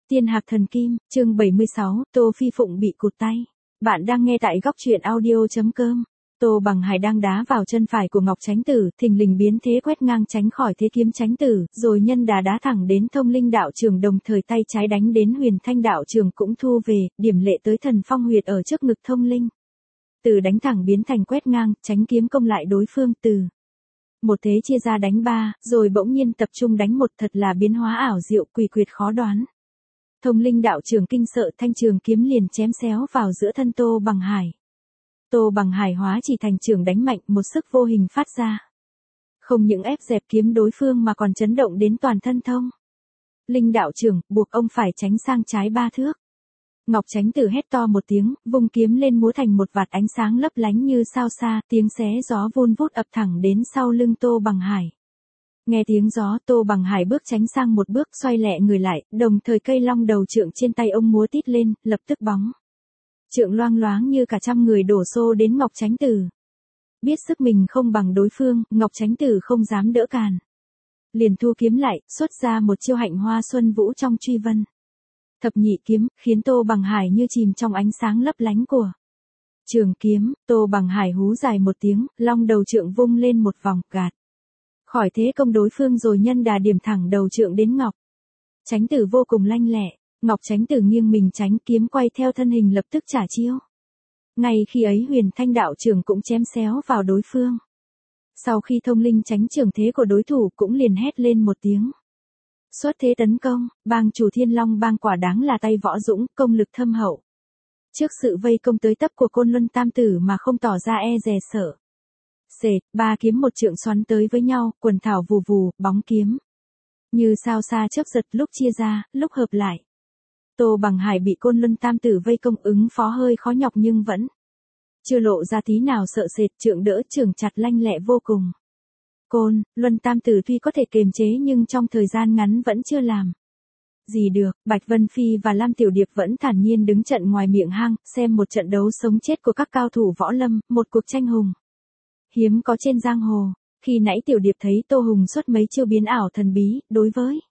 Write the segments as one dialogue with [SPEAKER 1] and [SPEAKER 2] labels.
[SPEAKER 1] Tiên hạc thần kim, chương 76, Tô Phi Phụng bị cụt tay. Bạn đang nghe tại góc truyện audio.com. Tô Bằng Hải đang đá vào chân phải của Ngọc Chánh Tử, thình lình biến thế quét ngang tránh khỏi thế kiếm Chánh Tử, rồi nhân đá thẳng đến Thông Linh đạo trường, đồng thời tay trái đánh đến Huyền Thanh đạo trường cũng thu về, điểm lệ tới Thần Phong huyệt ở trước ngực Thông Linh. Từ đánh thẳng biến thành quét ngang, tránh kiếm công lại đối phương. Từ một thế chia ra đánh ba, rồi bỗng nhiên tập trung đánh một, thật là biến hóa ảo diệu, quỷ quyệt khó đoán. Thông Linh đạo trường kinh sợ, thanh trường kiếm liền chém xéo vào giữa thân Tô Bằng Hải. Tô Bằng Hải hóa chỉ thành trường đánh mạnh, một sức vô hình phát ra. Không những ép dẹp kiếm đối phương mà còn chấn động đến toàn thân Thông Linh đạo trường, buộc ông phải tránh sang trái 3 thước. Ngọc Chánh Tử hét to một tiếng, vung kiếm lên múa thành một vạt ánh sáng lấp lánh như sao xa, tiếng xé gió vun vút ập thẳng đến sau lưng Tô Bằng Hải. Nghe tiếng gió, Tô Bằng Hải bước tránh sang một bước, xoay lẹ người lại, đồng thời cây long đầu trượng trên tay ông múa tít lên, lập tức bóng trượng loang loáng như cả trăm người đổ xô đến Ngọc Chánh Tử. Biết sức mình không bằng đối phương, Ngọc Chánh Tử không dám đỡ càn, liền thu kiếm lại, xuất ra một chiêu hạnh hoa xuân vũ trong truy vân thập nhị kiếm, khiến Tô Bằng Hải như chìm trong ánh sáng lấp lánh của trường kiếm. Tô Bằng Hải hú dài một tiếng, long đầu trượng vung lên một vòng, gạt khỏi thế công đối phương, rồi nhân đà điểm thẳng đầu trượng đến Ngọc Chánh Tử vô cùng lanh lẹ. Ngọc Chánh Tử nghiêng mình tránh, kiếm quay theo thân hình lập tức trả chiêu. Ngay khi ấy Huyền Thanh đạo trưởng cũng chém xéo vào đối phương. Sau khi Thông Linh tránh trường thế của đối thủ, cũng liền hét lên một tiếng, xuất thế tấn công. Bang chủ Thiên Long bang quả đáng là tay võ dũng, công lực thâm hậu. Trước sự vây công tới tấp của Côn Luân Tam Tử mà không tỏ ra e dè sợ sệt, ba kiếm một trượng xoắn tới với nhau, quần thảo vù vù, bóng kiếm như sao xa chớp giật, lúc chia ra, lúc hợp lại. Tô Bằng Hải bị Côn Luân Tam Tử vây công, ứng phó hơi khó nhọc nhưng vẫn chưa lộ ra tí nào sợ sệt, trượng đỡ trường chặt lanh lẹ vô cùng. Côn Luân Tam Tử tuy có thể kiềm chế nhưng trong thời gian ngắn vẫn chưa làm gì được. Bạch Vân Phi và Lam Tiểu Điệp vẫn thản nhiên đứng trận ngoài miệng hang, xem một trận đấu sống chết của các cao thủ võ lâm, một cuộc tranh hùng hiếm có trên giang hồ. Khi nãy Tiểu Điệp thấy Tô Hùng xuất mấy chiêu biến ảo thần bí, đối với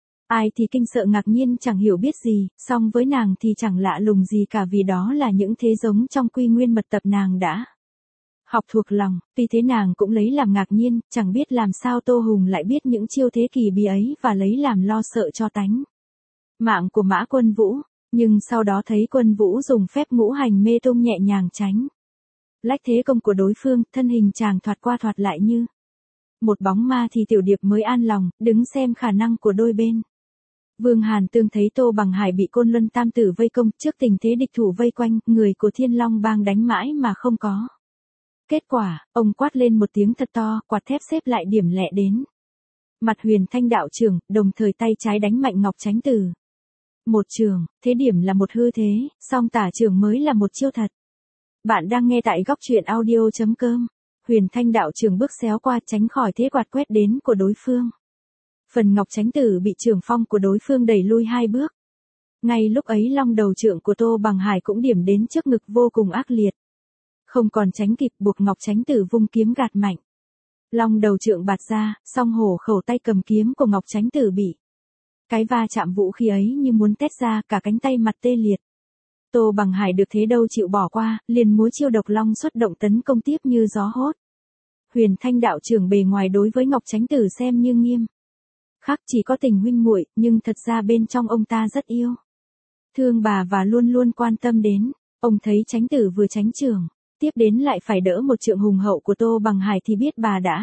[SPEAKER 1] ai thì kinh sợ ngạc nhiên chẳng hiểu biết gì, song với nàng thì chẳng lạ lùng gì cả, vì đó là những thế giống trong Quy Nguyên mật tập nàng đã học thuộc lòng. Tuy thế nàng cũng lấy làm ngạc nhiên, chẳng biết làm sao Tô Hùng lại biết những chiêu thế kỳ bí ấy và lấy làm lo sợ cho tánh mạng của Mã Quân Vũ. Nhưng sau đó thấy Quân Vũ dùng phép ngũ hành mê tung nhẹ nhàng tránh lách thế công của đối phương, thân hình chàng thoạt qua thoạt lại như một bóng ma, thì Tiểu Điệp mới an lòng, đứng xem khả năng của đôi bên. Vương Hàn Tương thấy Tô Bằng Hải bị Côn Luân Tam Tử vây công, trước tình thế địch thủ vây quanh, người của Thiên Long bang đánh mãi mà không có kết quả, ông quát lên một tiếng thật to, quạt thép xếp lại điểm lẹ đến mặt Huyền Thanh đạo trưởng, đồng thời tay trái đánh mạnh Ngọc Chánh Tử một trường. Thế điểm là một hư thế, song tả trường mới là một chiêu thật. Bạn đang nghe tại góc truyện audio.com. Huyền Thanh đạo trưởng bước xéo qua, tránh khỏi thế quạt quét đến của đối phương. Phần Ngọc Chánh Tử bị trường phong của đối phương đẩy lui 2 bước. Ngay lúc ấy long đầu trượng của Tô Bằng Hải cũng điểm đến trước ngực vô cùng ác liệt. Không còn tránh kịp, buộc Ngọc Chánh Tử vung kiếm gạt mạnh. Long đầu trượng bạt ra, song hổ khẩu tay cầm kiếm của Ngọc Chánh Tử bị cái va chạm vũ khí ấy như muốn tét ra, cả cánh tay mặt tê liệt. Tô Bằng Hải được thế đâu chịu bỏ qua, liền múa chiêu độc long xuất động tấn công tiếp như gió hốt. Huyền Thanh đạo trưởng bề ngoài đối với Ngọc Chánh Tử xem như nghiêm khắc, chỉ có tình huynh muội, nhưng thật ra bên trong ông ta rất yêu thương bà và luôn luôn quan tâm đến. Ông thấy Chánh Tử vừa tránh trường, tiếp đến lại phải đỡ một trượng hùng hậu của Tô Bằng Hải thì biết bà đã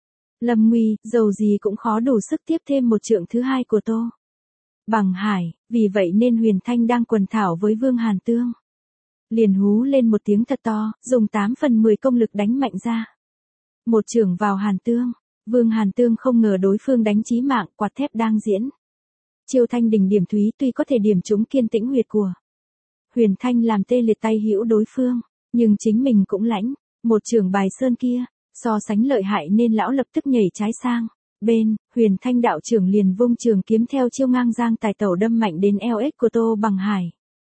[SPEAKER 1] lâm nguy, dầu gì cũng khó đủ sức tiếp thêm một trượng thứ hai của Tô Bằng Hải. Vì vậy nên Huyền Thanh đang quần thảo với Vương Hàn Tương liền hú lên một tiếng thật to, dùng 8/10 công lực đánh mạnh ra một chưởng vào Hàn Tương. Vương Hàn Tương không ngờ đối phương đánh chí mạng, quạt thép đang diễn chiêu thanh đỉnh điểm thúy, tuy có thể điểm trúng kiên tĩnh huyệt của Huyền Thanh làm tê liệt tay hữu đối phương, nhưng chính mình cũng lãnh một chưởng bài sơn kia, so sánh lợi hại nên lão lập tức nhảy trái sang bên. Huyền Thanh đạo trưởng liền vung trường kiếm theo chiêu ngang giang tài tẩu đâm mạnh đến eo ếch của Tô Bằng Hải.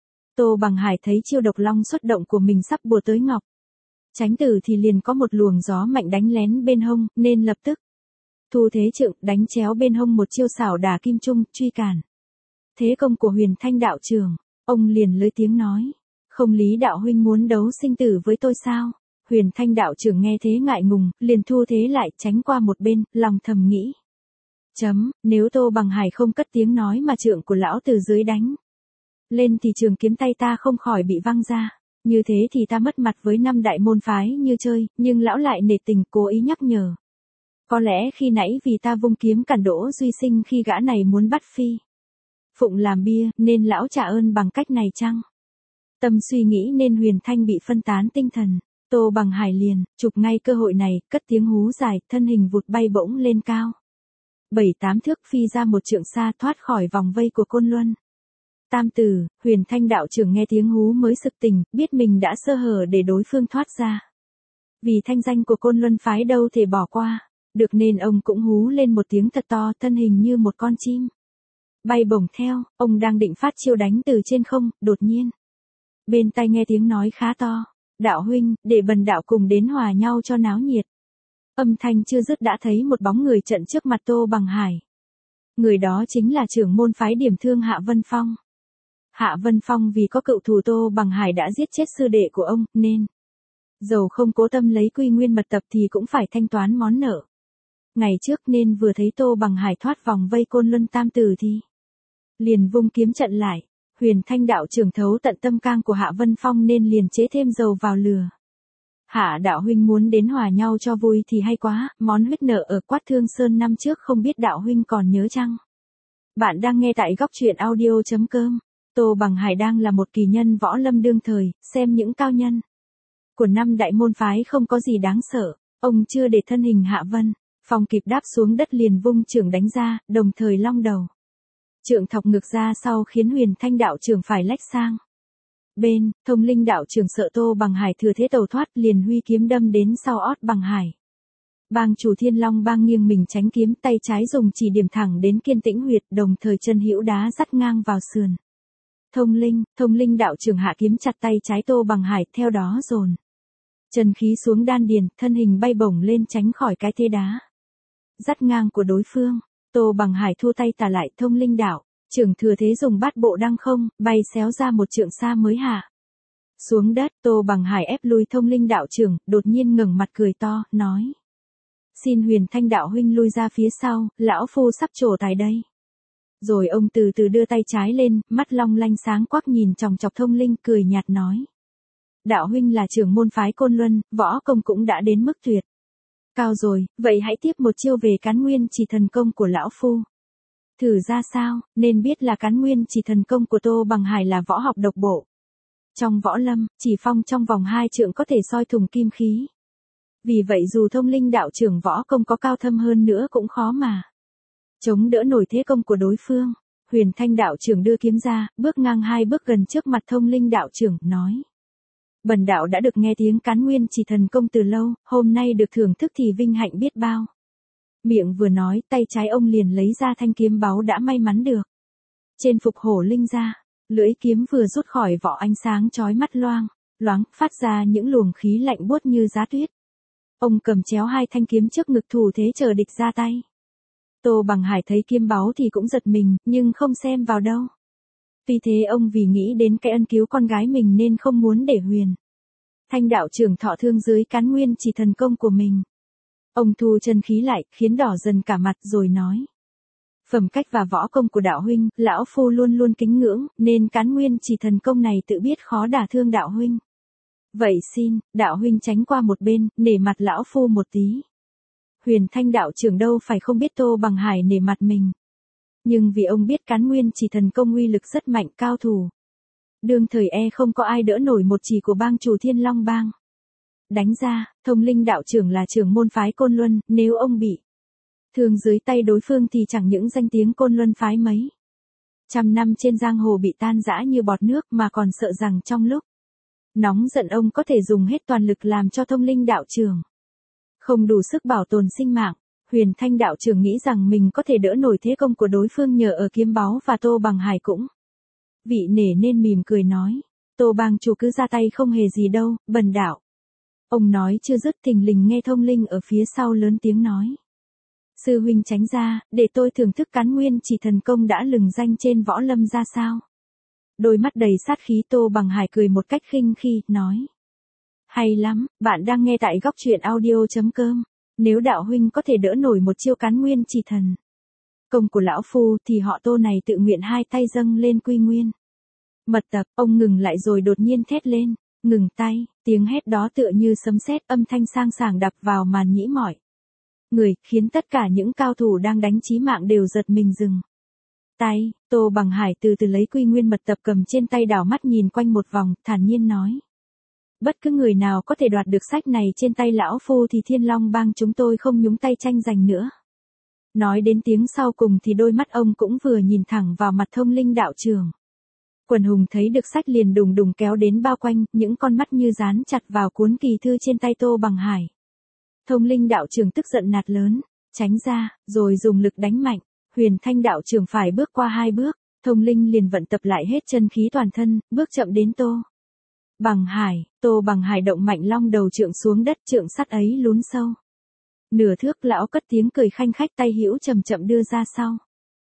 [SPEAKER 1] Tô Bằng Hải thấy chiêu độc long xuất động của mình sắp bùa tới Ngọc Chánh Tử thì liền có một luồng gió mạnh đánh lén bên hông, nên lập tức thu thế trượng đánh chéo bên hông một chiêu xảo đả kim trung truy cản. thế công của Huyền Thanh đạo trưởng, ông liền lớn tiếng nói. Không lý đạo huynh muốn đấu sinh tử với tôi sao? Huyền Thanh đạo trưởng nghe thế ngại ngùng, liền thu thế lại tránh qua một bên, lòng thầm nghĩ. Nếu Tô Bằng Hải không cất tiếng nói mà trượng của lão từ dưới đánh lên thì trường kiếm tay ta không khỏi bị văng ra. Như thế thì ta mất mặt với 5 đại môn phái như chơi, nhưng lão lại nể tình cố ý nhắc nhở. Có lẽ khi nãy vì ta vung kiếm cản Đỗ Duy Sinh khi gã này muốn bắt Phi Phụng làm bia, nên lão trả ơn bằng cách này chăng? Tâm suy nghĩ nên Huyền Thanh bị phân tán tinh thần. Tô Bằng Hải liền, chụp ngay cơ hội này, cất tiếng hú dài, thân hình vụt bay bỗng lên cao. 7-8 thước phi ra một trượng xa thoát khỏi vòng vây của Côn Luân. Tam tử, Huyền Thanh đạo trưởng nghe tiếng hú mới sực tỉnh, biết mình đã sơ hở để đối phương thoát ra. Vì thanh danh của Côn Luân phái đâu thể bỏ qua, được nên ông cũng hú lên một tiếng thật to, thân hình như một con chim bay bổng theo, ông đang định phát chiêu đánh từ trên không, đột nhiên bên tai nghe tiếng nói khá to. Đạo huynh, để bần đạo cùng đến hòa nhau cho náo nhiệt. Âm thanh chưa dứt đã thấy một bóng người trận trước mặt Tô Bằng Hải. Người đó chính là trưởng môn phái Điểm Thương Hạ Vân Phong. Hạ Vân Phong vì có cựu thù Tô Bằng Hải đã giết chết sư đệ của ông, nên dầu không cố tâm lấy quy nguyên mật tập thì cũng phải thanh toán món nợ. Ngày trước nên vừa thấy Tô Bằng Hải thoát vòng vây Côn Luân tam tử thì liền vung kiếm trận lại. Huyền Thanh đạo trưởng thấu tận tâm can của Hạ Vân Phong nên liền chế thêm dầu vào lửa. Hạ đạo huynh muốn đến hòa nhau cho vui thì hay quá, món huyết nợ ở Quát Thương Sơn năm trước không biết đạo huynh còn nhớ chăng? Bạn đang nghe tại góc truyện audio.com. Tô Bằng Hải đang là một kỳ nhân võ lâm đương thời, xem những cao nhân của 5 đại môn phái không có gì đáng sợ. Ông chưa để thân hình Hạ Vân Phong kịp đáp xuống đất liền vung chưởng đánh ra, đồng thời long đầu trượng thọc ngược ra sau khiến Huyền Thanh đạo trưởng phải lách sang bên. Thông Linh đạo trưởng sợ Tô Bằng Hải thừa thế tẩu thoát liền huy kiếm đâm đến sau ót Bằng Hải. Bang chủ Thiên Long Bang nghiêng mình tránh kiếm, tay trái dùng chỉ điểm thẳng đến Kiên Tĩnh huyệt, đồng thời chân hữu đá dắt ngang vào sườn. Thông Linh đạo trưởng hạ kiếm chặt tay trái Tô Bằng Hải, theo đó dồn chân khí xuống đan điền, thân hình bay bổng lên tránh khỏi cái thế đá dắt ngang của đối phương. Tô Bằng Hải thu tay tả lại, Thông Linh đạo trưởng thừa thế dùng bát bộ đăng không, bay xéo ra một trượng xa mới hạ xuống đất. Tô Bằng Hải ép lui Thông Linh đạo trưởng, đột nhiên ngẩng mặt cười to, nói: Xin Huyền Thanh đạo huynh lui ra phía sau, lão phu sắp trổ tài đây. Rồi ông từ từ đưa tay trái lên, mắt long lanh sáng quắc nhìn chòng chọc Thông Linh, cười nhạt nói: Đạo huynh là trưởng môn phái Côn Luân, võ công cũng đã đến mức tuyệt cao rồi, vậy hãy tiếp một chiêu về Cán Nguyên Chỉ Thần Công của lão phu. Thử ra sao? Nên biết là Cán Nguyên Chỉ Thần Công của Tô Bằng Hải là võ học độc bộ. Trong võ lâm, chỉ phong trong vòng 2 trượng có thể soi thủng kim khí. Vì vậy dù Thông Linh đạo trưởng võ công có cao thâm hơn nữa cũng khó mà chống đỡ nổi thế công của đối phương. Huyền Thanh đạo trưởng đưa kiếm ra, bước ngang 2 bước gần trước mặt Thông Linh đạo trưởng, nói: Bần đạo đã được nghe tiếng Cán Nguyên Chỉ Thần Công từ lâu, hôm nay được thưởng thức thì vinh hạnh biết bao. Miệng vừa nói, tay trái ông liền lấy ra thanh kiếm báu đã may mắn được trên phục hổ linh ra. Lưỡi kiếm vừa rút khỏi vỏ, ánh sáng chói mắt loáng, phát ra những luồng khí lạnh buốt như giá tuyết. Ông cầm chéo 2 thanh kiếm trước ngực thủ thế chờ địch ra tay. Tô Bằng Hải thấy kiếm báu thì cũng giật mình, nhưng không xem vào đâu. Tuy thế ông vì nghĩ đến cái ân cứu con gái mình nên không muốn để Huyền Thanh đạo trưởng thọ thương dưới Cán Nguyên Chỉ Thần Công của mình. Ông thu chân khí lại, khiến đỏ dần cả mặt rồi nói: Phẩm cách và võ công của đạo huynh, lão phu luôn luôn kính ngưỡng, nên Cán Nguyên Chỉ Thần Công này tự biết khó đả thương đạo huynh. Vậy xin, đạo huynh tránh qua một bên, nể mặt lão phu một tí. Huyền Thanh đạo trưởng đâu phải không biết Tô Bằng Hải nể mặt mình. Nhưng vì ông biết Cán Nguyên Chỉ Thần Công uy lực rất mạnh, cao thủ đương thời không có ai đỡ nổi một chỉ của bang chủ Thiên Long Bang đánh ra. Thông Linh đạo trưởng là trưởng môn phái Côn Luân, nếu ông bị thương dưới tay đối phương thì chẳng những danh tiếng Côn Luân phái mấy trăm năm trên giang hồ bị tan rã như bọt nước, mà còn sợ rằng trong lúc nóng giận ông có thể dùng hết toàn lực làm cho Thông Linh đạo trưởng không đủ sức bảo tồn sinh mạng. Huyền Thanh đạo trưởng nghĩ rằng mình có thể đỡ nổi thế công của đối phương nhờ ở kiếm báu, và Tô Bằng Hải cũng vị nể nên mỉm cười nói: Tô bang chủ cứ ra tay không hề gì đâu, bần đạo. Ông nói chưa dứt thình lình nghe Thông Linh ở phía sau lớn tiếng nói: Sư huynh tránh ra, để tôi thưởng thức cán nguyên chỉ thần công đã lừng danh trên võ lâm ra sao. Đôi mắt đầy sát khí Tô Bằng Hải cười một cách khinh khi, nói. Hay lắm, bạn đang nghe tại góc truyện audio.com. Nếu đạo huynh có thể đỡ nổi một chiêu cán nguyên chỉ thần công của lão phu thì họ Tô này tự nguyện hai tay dâng lên quy nguyên. Mật tập, ông ngừng lại rồi đột nhiên thét lên, ngừng tay, tiếng hét đó tựa như sấm sét, âm thanh sang sảng đập vào màn nhĩ mỏi người, khiến tất cả những cao thủ đang đánh chí mạng đều giật mình dừng tay. Tô Bằng Hải từ từ lấy quy nguyên mật tập cầm trên tay, đảo mắt nhìn quanh một vòng, thản nhiên nói. Bất cứ người nào có thể đoạt được sách này trên tay lão phu thì Thiên Long bang chúng tôi không nhúng tay tranh giành nữa. Nói đến tiếng sau cùng thì đôi mắt ông cũng vừa nhìn thẳng vào mặt Thông Linh đạo trưởng. Quần hùng thấy được sách liền đùng đùng kéo đến bao quanh, những con mắt như dán chặt vào cuốn kỳ thư trên tay Tô Bằng Hải. Thông Linh đạo trưởng tức giận nạt lớn, tránh ra, rồi dùng lực đánh mạnh. Huyền Thanh đạo trưởng phải bước qua 2 bước, Thông Linh liền vận tập lại hết chân khí toàn thân, bước chậm đến Tô Bằng Hải. Tô Bằng Hải động mạnh long đầu trượng xuống đất, trượng sắt ấy lún sâu nửa thước. Lão cất tiếng cười khanh khách, tay hữu chậm chậm đưa ra sau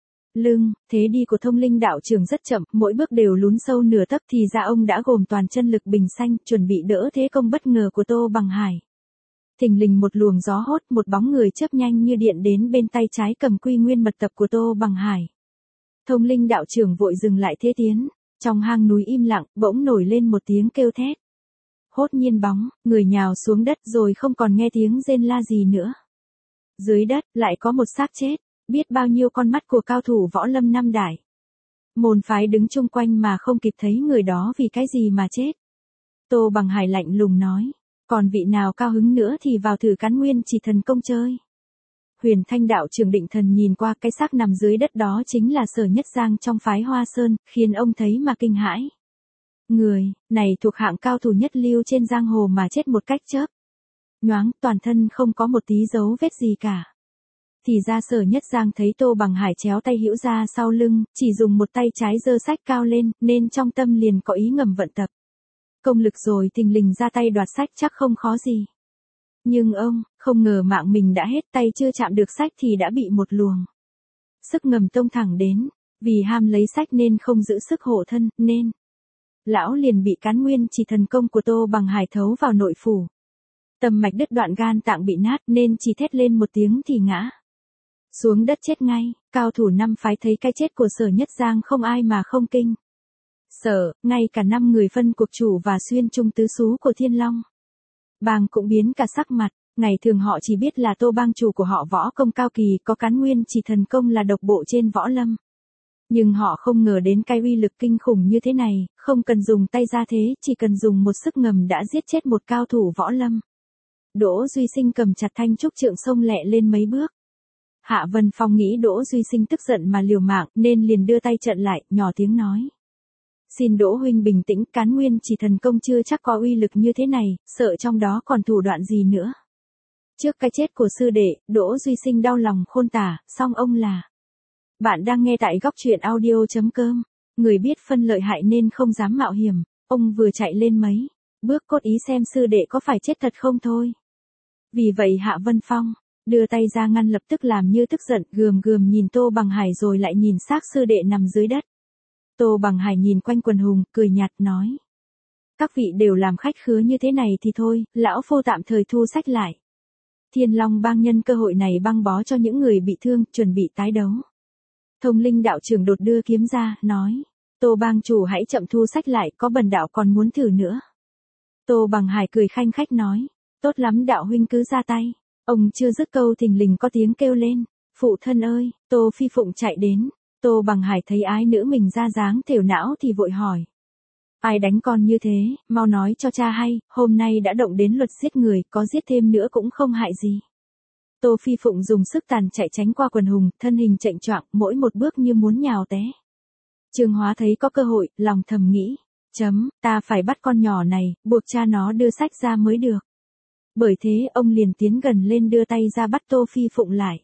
[SPEAKER 1] lưng. Thế đi của Thông Linh đạo trưởng rất chậm, mỗi bước đều lún sâu nửa tấc, thì ra ông đã gồm toàn chân lực bình xanh, chuẩn bị đỡ thế công bất ngờ của Tô Bằng Hải. Thình lình một luồng gió hốt, một bóng người chớp nhanh như điện đến bên tay trái cầm quy nguyên mật tập của Tô Bằng Hải. Thông Linh đạo trưởng vội dừng lại thế tiến. Trong hang núi im lặng, bỗng nổi lên một tiếng kêu thét. Hốt nhiên bóng, người nhào xuống đất rồi không còn nghe tiếng rên la gì nữa. Dưới đất, lại có một xác chết, biết bao nhiêu con mắt của cao thủ võ lâm năm đại môn phái đứng chung quanh mà không kịp thấy người đó vì cái gì mà chết. Tô Bằng Hải lạnh lùng nói, còn vị nào cao hứng nữa thì vào thử cán nguyên chỉ thần công chơi. Huyền Thanh đạo trưởng định thần nhìn qua, cái xác nằm dưới đất đó chính là Sở Nhất Giang trong phái Hoa Sơn, khiến ông thấy mà kinh hãi. Người này thuộc hạng cao thủ nhất lưu trên giang hồ mà chết một cách chớp nhoáng, toàn thân không có một tí dấu vết gì cả. Thì ra Sở Nhất Giang thấy Tô Bằng Hải chéo tay hữu ra sau lưng, chỉ dùng một tay trái giơ sách cao lên, nên trong tâm liền có ý ngầm vận tập công lực rồi thình lình ra tay đoạt sách chắc không khó gì. Nhưng ông, không ngờ mạng mình đã hết, tay chưa chạm được sách thì đã bị một luồng sức ngầm tông thẳng đến. Vì ham lấy sách nên không giữ sức hộ thân, nên lão liền bị cán nguyên chỉ thần công của Tô Bằng Hải thấu vào nội phủ. Tâm mạch đứt đoạn, gan tạng bị nát, nên chỉ thét lên một tiếng thì ngã xuống đất chết ngay. Cao thủ năm phái thấy cái chết của Sở Nhất Giang không ai mà không kinh sợ, ngay cả 5 người phân cuộc chủ và xuyên trung tứ xú của Thiên Long bang cũng biến cả sắc mặt. Ngày thường họ chỉ biết là Tô bang chủ của họ võ công cao kỳ, có cán nguyên chỉ thần công là độc bộ trên võ lâm. Nhưng họ không ngờ đến cái uy lực kinh khủng như thế này, không cần dùng tay ra thế, chỉ cần dùng một sức ngầm đã giết chết một cao thủ võ lâm. Đỗ Duy Sinh cầm chặt thanh trúc trượng xông lẹ lên mấy bước. Hạ Vân Phong nghĩ Đỗ Duy Sinh tức giận mà liều mạng, nên liền đưa tay chặn lại, nhỏ tiếng nói. Xin Đỗ huynh bình tĩnh, cán nguyên chỉ thần công chưa chắc có uy lực như thế này, sợ trong đó còn thủ đoạn gì nữa. Trước cái chết của sư đệ, Đỗ Duy Sinh đau lòng khôn tả, song ông là. Bạn đang nghe tại góc truyện audio.com. Người biết phân lợi hại nên không dám mạo hiểm, ông vừa chạy lên mấy bước cốt ý xem sư đệ có phải chết thật không thôi. Vì vậy Hạ Vân Phong đưa tay ra ngăn, lập tức làm như tức giận, gườm gườm nhìn Tô Bằng Hải rồi lại nhìn xác sư đệ nằm dưới đất. Tô Bằng Hải nhìn quanh quần hùng, cười nhạt nói. Các vị đều làm khách khứa như thế này thì thôi, lão phu tạm thời thu sách lại. Thiên Long bang nhân cơ hội này băng bó cho những người bị thương, chuẩn bị tái đấu. Thông Linh đạo trưởng đột đưa kiếm ra, nói. Tô bang chủ hãy chậm thu sách lại, có bần đạo còn muốn thử nữa. Tô Bằng Hải cười khanh khách nói. Tốt lắm đạo huynh cứ ra tay. Ông chưa dứt câu thình lình có tiếng kêu lên. Phụ thân ơi, Tô Phi Phụng chạy đến. Tô Bằng Hải thấy ái nữ mình ra dáng thều não thì vội hỏi. Ai đánh con như thế, mau nói cho cha hay, hôm nay đã động đến luật giết người, có giết thêm nữa cũng không hại gì. Tô Phi Phụng dùng sức tàn chạy tránh qua quần hùng, thân hình chệch choạng, mỗi một bước như muốn nhào té. Trương Hóa thấy có cơ hội, lòng thầm nghĩ. Ta phải bắt con nhỏ này, buộc cha nó đưa sách ra mới được. Bởi thế ông liền tiến gần lên đưa tay ra bắt Tô Phi Phụng lại.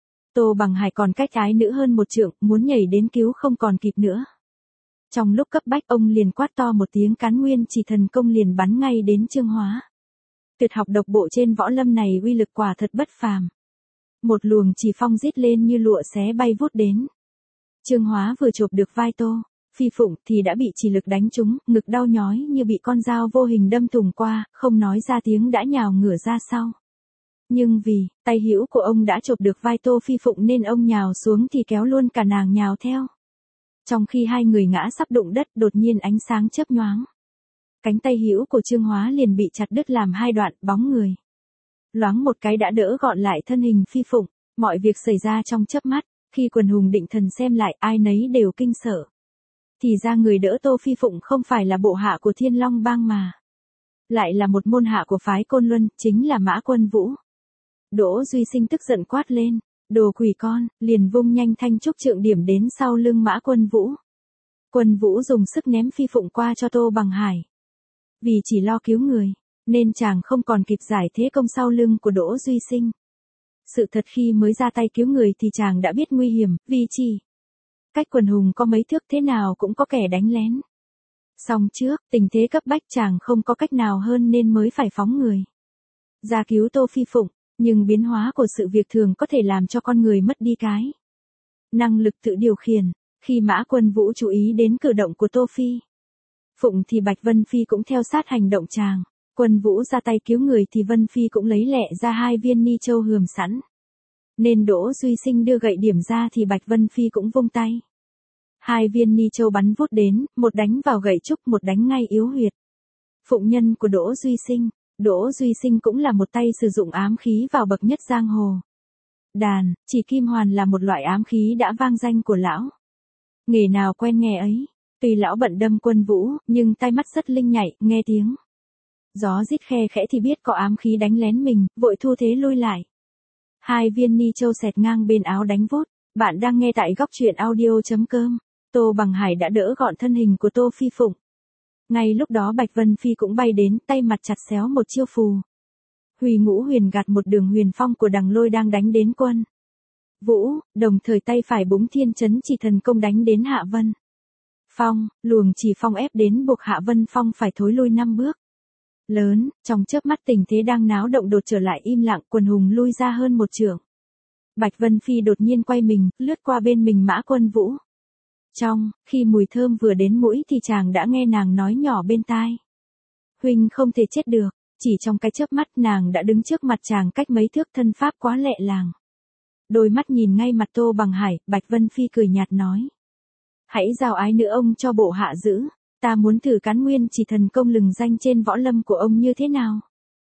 [SPEAKER 1] Tô Bằng Hải còn cách ái nữ hơn một trượng, muốn nhảy đến cứu không còn kịp nữa. Trong lúc cấp bách ông liền quát to một tiếng, cán nguyên chỉ thần công liền bắn ngay đến Trương Hóa. Tuyệt học độc bộ trên võ lâm này uy lực quả thật bất phàm. Một luồng chỉ phong rít lên như lụa xé bay vút đến. Trương Hóa vừa chộp được vai Tô Phi Phụng thì đã bị chỉ lực đánh trúng, ngực đau nhói như bị con dao vô hình đâm thủng qua, không nói ra tiếng đã nhào ngửa ra sau. Nhưng vì tay hữu của ông đã chộp được vai Tô Phi Phụng nên ông nhào xuống thì kéo luôn cả nàng nhào theo. Trong khi hai người ngã sắp đụng đất, đột nhiên ánh sáng chớp nhoáng. Cánh tay hữu của Trương Hóa liền bị chặt đứt làm hai đoạn, bóng người loáng một cái đã đỡ gọn lại thân hình Phi Phụng. Mọi việc xảy ra trong chớp mắt, khi quần hùng định thần xem lại ai nấy đều kinh sợ. Thì ra người đỡ Tô Phi Phụng không phải là bộ hạ của Thiên Long Bang mà lại là một môn hạ của phái Côn Luân, chính là Mã Quân Vũ. Đỗ Duy Sinh tức giận quát lên, đồ quỷ con, liền vung nhanh thanh trúc trượng điểm đến sau lưng Mã Quân Vũ. Quân Vũ dùng sức ném Phi Phụng qua cho Tô Bằng Hải. Vì chỉ lo cứu người, nên chàng không còn kịp giải thế công sau lưng của Đỗ Duy Sinh. Sự thật khi mới ra tay cứu người thì chàng đã biết nguy hiểm, vì chỉ cách quần hùng có mấy thước thế nào cũng có kẻ đánh lén. Song trước, tình thế cấp bách chàng không có cách nào hơn nên mới phải phóng người ra cứu Tô Phi Phụng, nhưng biến hóa của sự việc thường có thể làm cho con người mất đi cái năng lực tự điều khiển. Khi Mã Quân Vũ chú ý đến cử động của Tô Phi Phụng thì Bạch Vân Phi cũng theo sát hành động chàng. Quân Vũ ra tay cứu người thì Vân Phi cũng lấy lẹ ra hai viên ni châu hườm sẵn. Nên Đỗ Duy Sinh đưa gậy điểm ra thì Bạch Vân Phi cũng vung tay. Hai viên ni châu bắn vút đến, một đánh vào gậy trúc, một đánh ngay yếu huyệt phụng nhân của Đỗ Duy Sinh. Đỗ Duy Sinh cũng là một tay sử dụng ám khí vào bậc nhất giang hồ. Đàn, chỉ kim hoàn là một loại ám khí đã vang danh của lão. Nghề nào quen nghe ấy. Tuy lão bận đâm Quân Vũ, nhưng tai mắt rất linh nhạy, nghe tiếng gió rít khe khẽ thì biết có ám khí đánh lén mình, vội thu thế lui lại. Hai viên ni châu xẹt ngang bên áo đánh vút. Bạn đang nghe tại góc truyện audio.com. Tô Bằng Hải đã đỡ gọn thân hình của Tô Phi Phụng. Ngay lúc đó Bạch Vân Phi cũng bay đến, tay mặt chặt xéo một chiêu phù Hủy Ngũ Huyền gạt một đường huyền phong của Đằng Lôi đang đánh đến Quân Vũ, đồng thời tay phải búng Thiên Chấn Chỉ Thần công đánh đến Hạ Vân Phong. Luồng chỉ phong ép đến buộc Hạ Vân Phong phải thối lui 5 bước lớn. Trong chớp mắt tình thế đang náo động đột trở lại im lặng, quần hùng lui ra hơn một trượng. Bạch Vân Phi đột nhiên quay mình, lướt qua bên mình Mã Quân Vũ. Khi mùi thơm vừa đến mũi thì chàng đã nghe nàng nói nhỏ bên tai. Huynh không thể chết được. Chỉ trong cái chớp mắt nàng đã đứng trước mặt chàng cách mấy thước, thân pháp quá lẹ làng. Đôi mắt nhìn ngay mặt Tô Bằng Hải, Bạch Vân Phi cười nhạt nói. Hãy giao ái nữ ông cho bộ hạ giữ. Ta muốn thử cán nguyên chỉ thần công lừng danh trên võ lâm của ông như thế nào.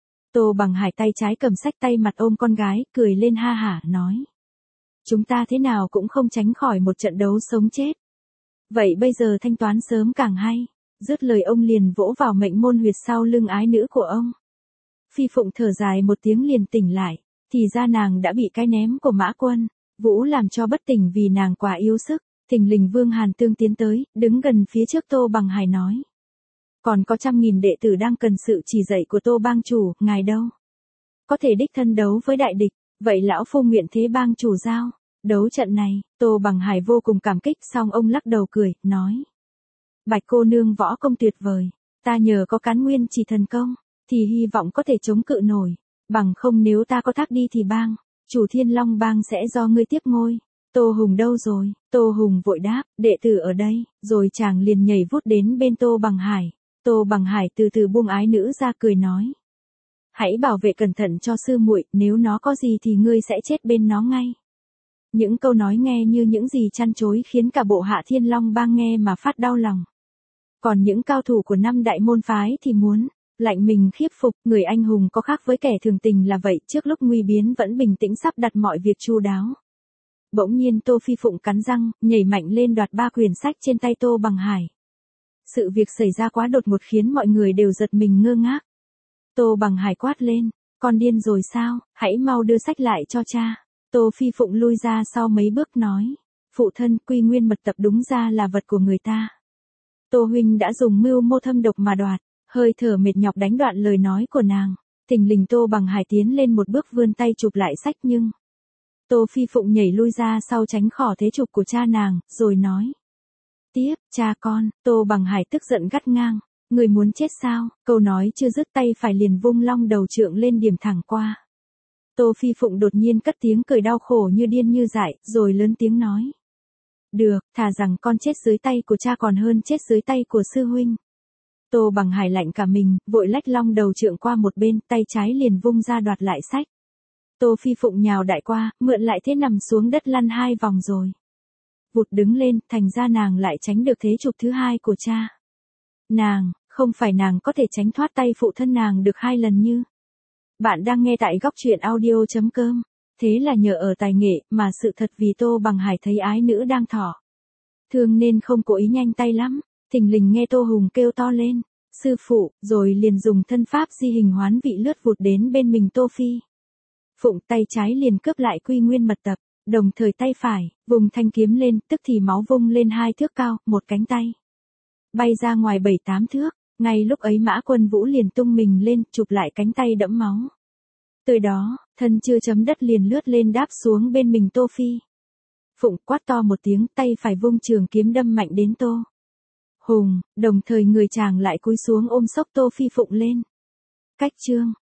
[SPEAKER 1] Tô Bằng Hải tay trái cầm sách, tay mặt ôm con gái, cười lên ha hả, nói. Chúng ta thế nào cũng không tránh khỏi một trận đấu sống chết. Vậy bây giờ thanh toán sớm càng hay. Dứt lời ông liền vỗ vào mệnh môn huyệt sau lưng ái nữ của ông. Phi Phụng thở dài một tiếng liền tỉnh lại. Thì ra nàng đã bị cái ném của Mã Quân Vũ làm cho bất tỉnh vì nàng quá yếu sức. Thình lình Vương Hàn Tương tiến tới, đứng gần phía trước Tô Bằng Hải nói. Còn có 100.000 đệ tử đang cần sự chỉ dạy của Tô bang chủ, ngài đâu? Có thể đích thân đấu với đại địch, vậy lão phu nguyện thế bang chủ giao. Đấu trận này, Tô Bằng Hải vô cùng cảm kích, xong ông lắc đầu cười, nói. Bạch cô nương võ công tuyệt vời, ta nhờ có cán nguyên chỉ thần công, thì hy vọng có thể chống cự nổi. Bằng không nếu ta có thác đi thì bang chủ Thiên Long Bang sẽ do ngươi tiếp ngôi. Tô Hùng đâu rồi? Tô Hùng vội đáp, đệ tử ở đây, rồi chàng liền nhảy vút đến bên Tô Bằng Hải. Tô Bằng Hải từ từ buông ái nữ ra cười nói. Hãy bảo vệ cẩn thận cho sư muội, nếu nó có gì thì ngươi sẽ chết bên nó ngay. Những câu nói nghe như những gì chăn chối khiến cả bộ hạ Thiên Long Bang nghe mà phát đau lòng. Còn những cao thủ của 5 đại môn phái thì muốn lạnh mình khiếp phục. Người anh hùng có khác với kẻ thường tình là vậy, trước lúc nguy biến vẫn bình tĩnh sắp đặt mọi việc chu đáo. Bỗng nhiên Tô Phi Phụng cắn răng, nhảy mạnh lên đoạt 3 quyển sách trên tay Tô Bằng Hải. Sự việc xảy ra quá đột ngột khiến mọi người đều giật mình ngơ ngác. Tô Bằng Hải quát lên, con điên rồi sao, hãy mau đưa sách lại cho cha. Tô Phi Phụng lui ra sau mấy bước nói, phụ thân, Quy Nguyên mật tập đúng ra là vật của người ta. Tô huynh đã dùng mưu mô thâm độc mà đoạt. Hơi thở mệt nhọc đánh đoạn lời nói của nàng. Thình lình Tô Bằng Hải tiến lên một bước vươn tay chụp lại sách nhưng Tô Phi Phụng nhảy lui ra sau tránh khỏi thế chụp của cha nàng, rồi nói. Tiếp, cha con. Tô Bằng Hải tức giận gắt ngang. Người muốn chết sao? Câu nói chưa dứt, tay phải liền vung long đầu trượng lên điểm thẳng qua Tô Phi Phụng đột nhiên cất tiếng cười đau khổ như điên như dại, rồi lớn tiếng nói. Được, thà rằng con chết dưới tay của cha còn hơn chết dưới tay của sư huynh. Tô Bằng Hải lạnh cả mình, vội lách long đầu trượng qua một bên, tay trái liền vung ra đoạt lại sách. Tô Phi Phụng nhào đại qua, mượn lại thế nằm xuống đất lăn 2 vòng rồi. Vụt đứng lên, thành ra nàng lại tránh được thế chụp thứ 2 của cha. Không phải nàng có thể tránh thoát tay phụ thân nàng được 2 lần như. Bạn đang nghe tại góc truyện audio.com. Thế là nhờ ở tài nghệ, mà sự thật vì Tô Bằng Hải thấy ái nữ đang thỏ thương nên không cố ý nhanh tay lắm. Thình lình nghe Tô Hùng kêu to lên. Sư phụ, rồi liền dùng thân pháp di hình hoán vị lướt vụt đến bên mình Tô Phi Phụng, tay trái liền cướp lại quy nguyên mật tập, đồng thời tay phải, vùng thanh kiếm lên, tức thì máu vung lên 2 thước cao, một cánh tay bay ra ngoài 7-8 thước, ngay lúc ấy Mã Quân Vũ liền tung mình lên, chụp lại cánh tay đẫm máu. Từ đó, thân chưa chấm đất liền lướt lên đáp xuống bên mình Tô Phi Phụng, quát to một tiếng, tay phải vung trường kiếm đâm mạnh đến Tô Hùng, đồng thời người chàng lại cúi xuống ôm xốc Tô Phi Phụng lên. Cách chương